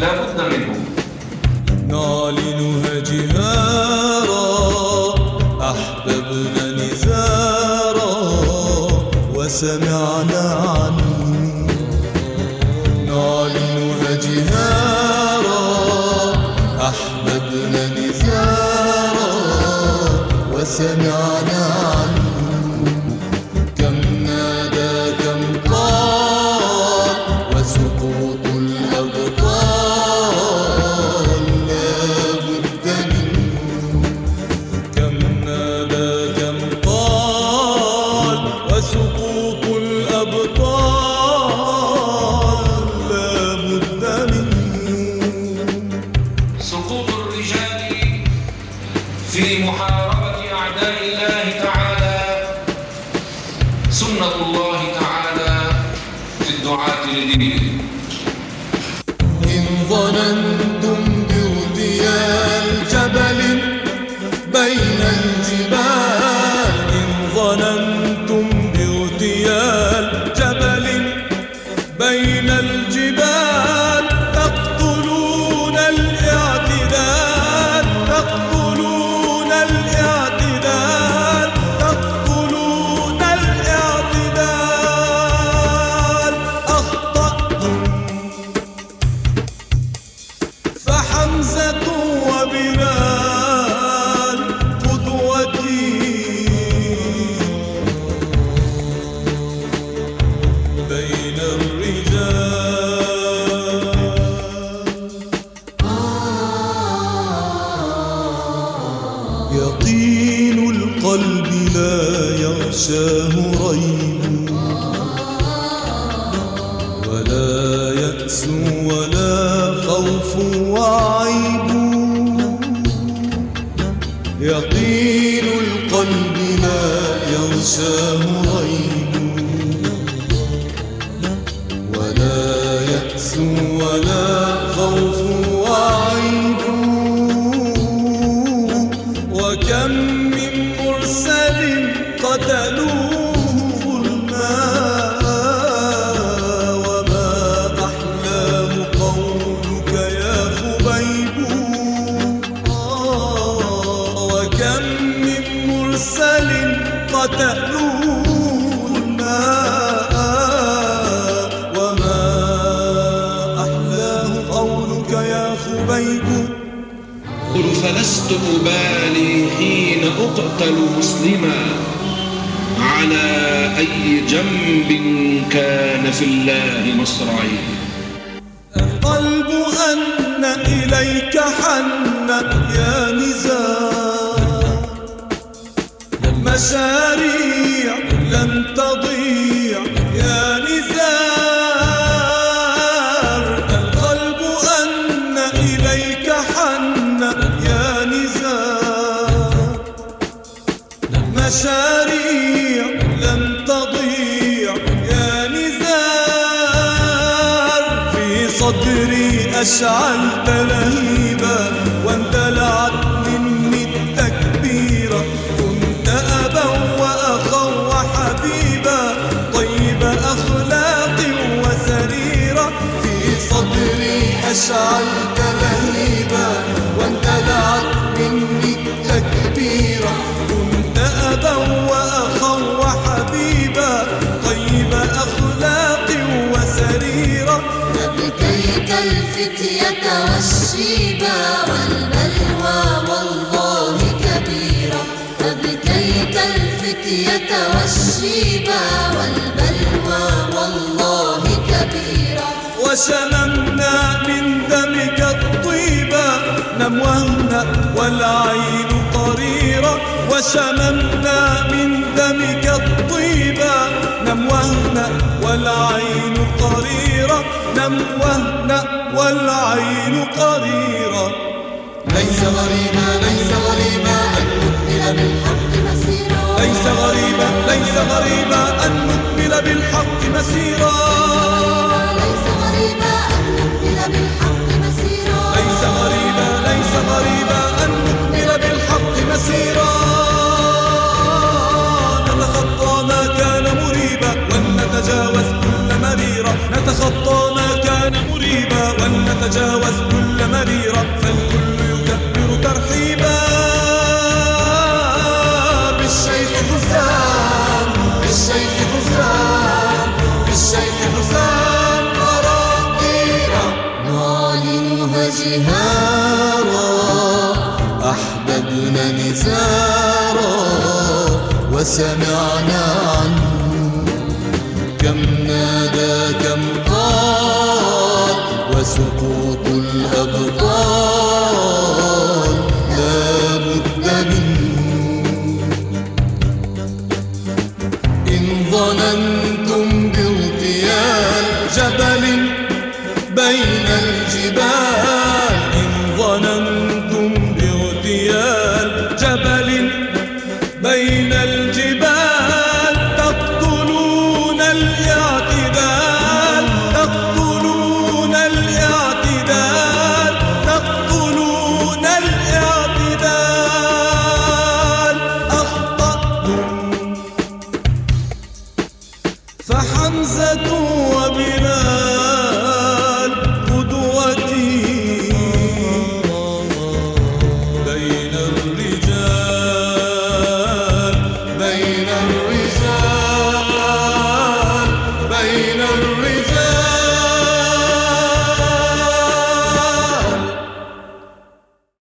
لا بد منه. نعلنها جهارا أحببنا نزارا وسمعنا عنه. نعلنها جهارا أحببنا نزارا وسمعنا عنه. كم نادى كم قال وسقوط الأبطال لا بد منه. كم نادى كم قال وسقوط الأبطال لا بد منه. سقوط الرجال في محاربة أعداء الله تعالى سنة الله تعالى في الدعاة لدينه. إن ظننتم بارتيال جبل بين الجبال، إن ظننتم بارتيال جبل بين الجبال تقتلون الاعتدال، تقتلون الاعتدال، تقتلون الاعتدال. أخطأتم فحمزة وبلال قدوتي بين الرجال. يقين القلب لا يغشاه ريب ولا يأس ولا خوف وعيب. يقين القلب لا يغشاه ريب ولا يأس ولا خوف وعيب. وكم من مرسل قتلوه ظلما وما أحلاه قولك يا خبيب. وكم من مرسل قتلوه ظلما وما أحلاه قولك يا خبيب. قل فلست أبالي حين أقتل مسلما على أي جنب كان في الله مصرعي. القلب أن إليك حن يا نزار، مشاريع لم تضيع يا نزار. القلب أن إليك حن يا نزار، مشاريع لم تضيع يا نزار. في صدري أشعلت لهيبا واندلعت مني التكبيرة. كنت أبا وأخا وحبيبا طيب أخلاق وسريرة. في صدري أشعلت لهيبا واندلعت مني التكبيرة. كنت أبا وأخا وحبيبا طيب أخلاق وسريرة. أبكيت الفتية والشيبا والبلوى والله كبيرة. أبكيت الفتية والشيبا والبلوى والله كبيرة. وشممنا من دمك الطيبة نم واهنأ والعين قريرة. وشممنا من دمك الطيبة نم واهنأ والعين قريرة. نم واهنأ والعين قريرة. ليس غريبا ليس غريبا أن نكمل بالحق مسيرا. ليس غريبا ليس غريبا أن نكمل بالحق مسيرا. ليس غريبا أن نكمل بالحق مسيرا. ليس غريبا ليس غريبا أن نكمل بالحق مسيرا. نتخطى ما كان مريبا ونتجاوز كل مريرة. نتخطى ما كان مريبا ونتجاوز تجاوز كل مريرة، فالكل يكبر ترحيبا بالشيخ حسام، بالشيخ حسام، بالشيخ حسام أراضينا نعلنها جهارا، أحببنا نزارا وسمعنا عنه، كم نادى كم قال وسقوط الأبطال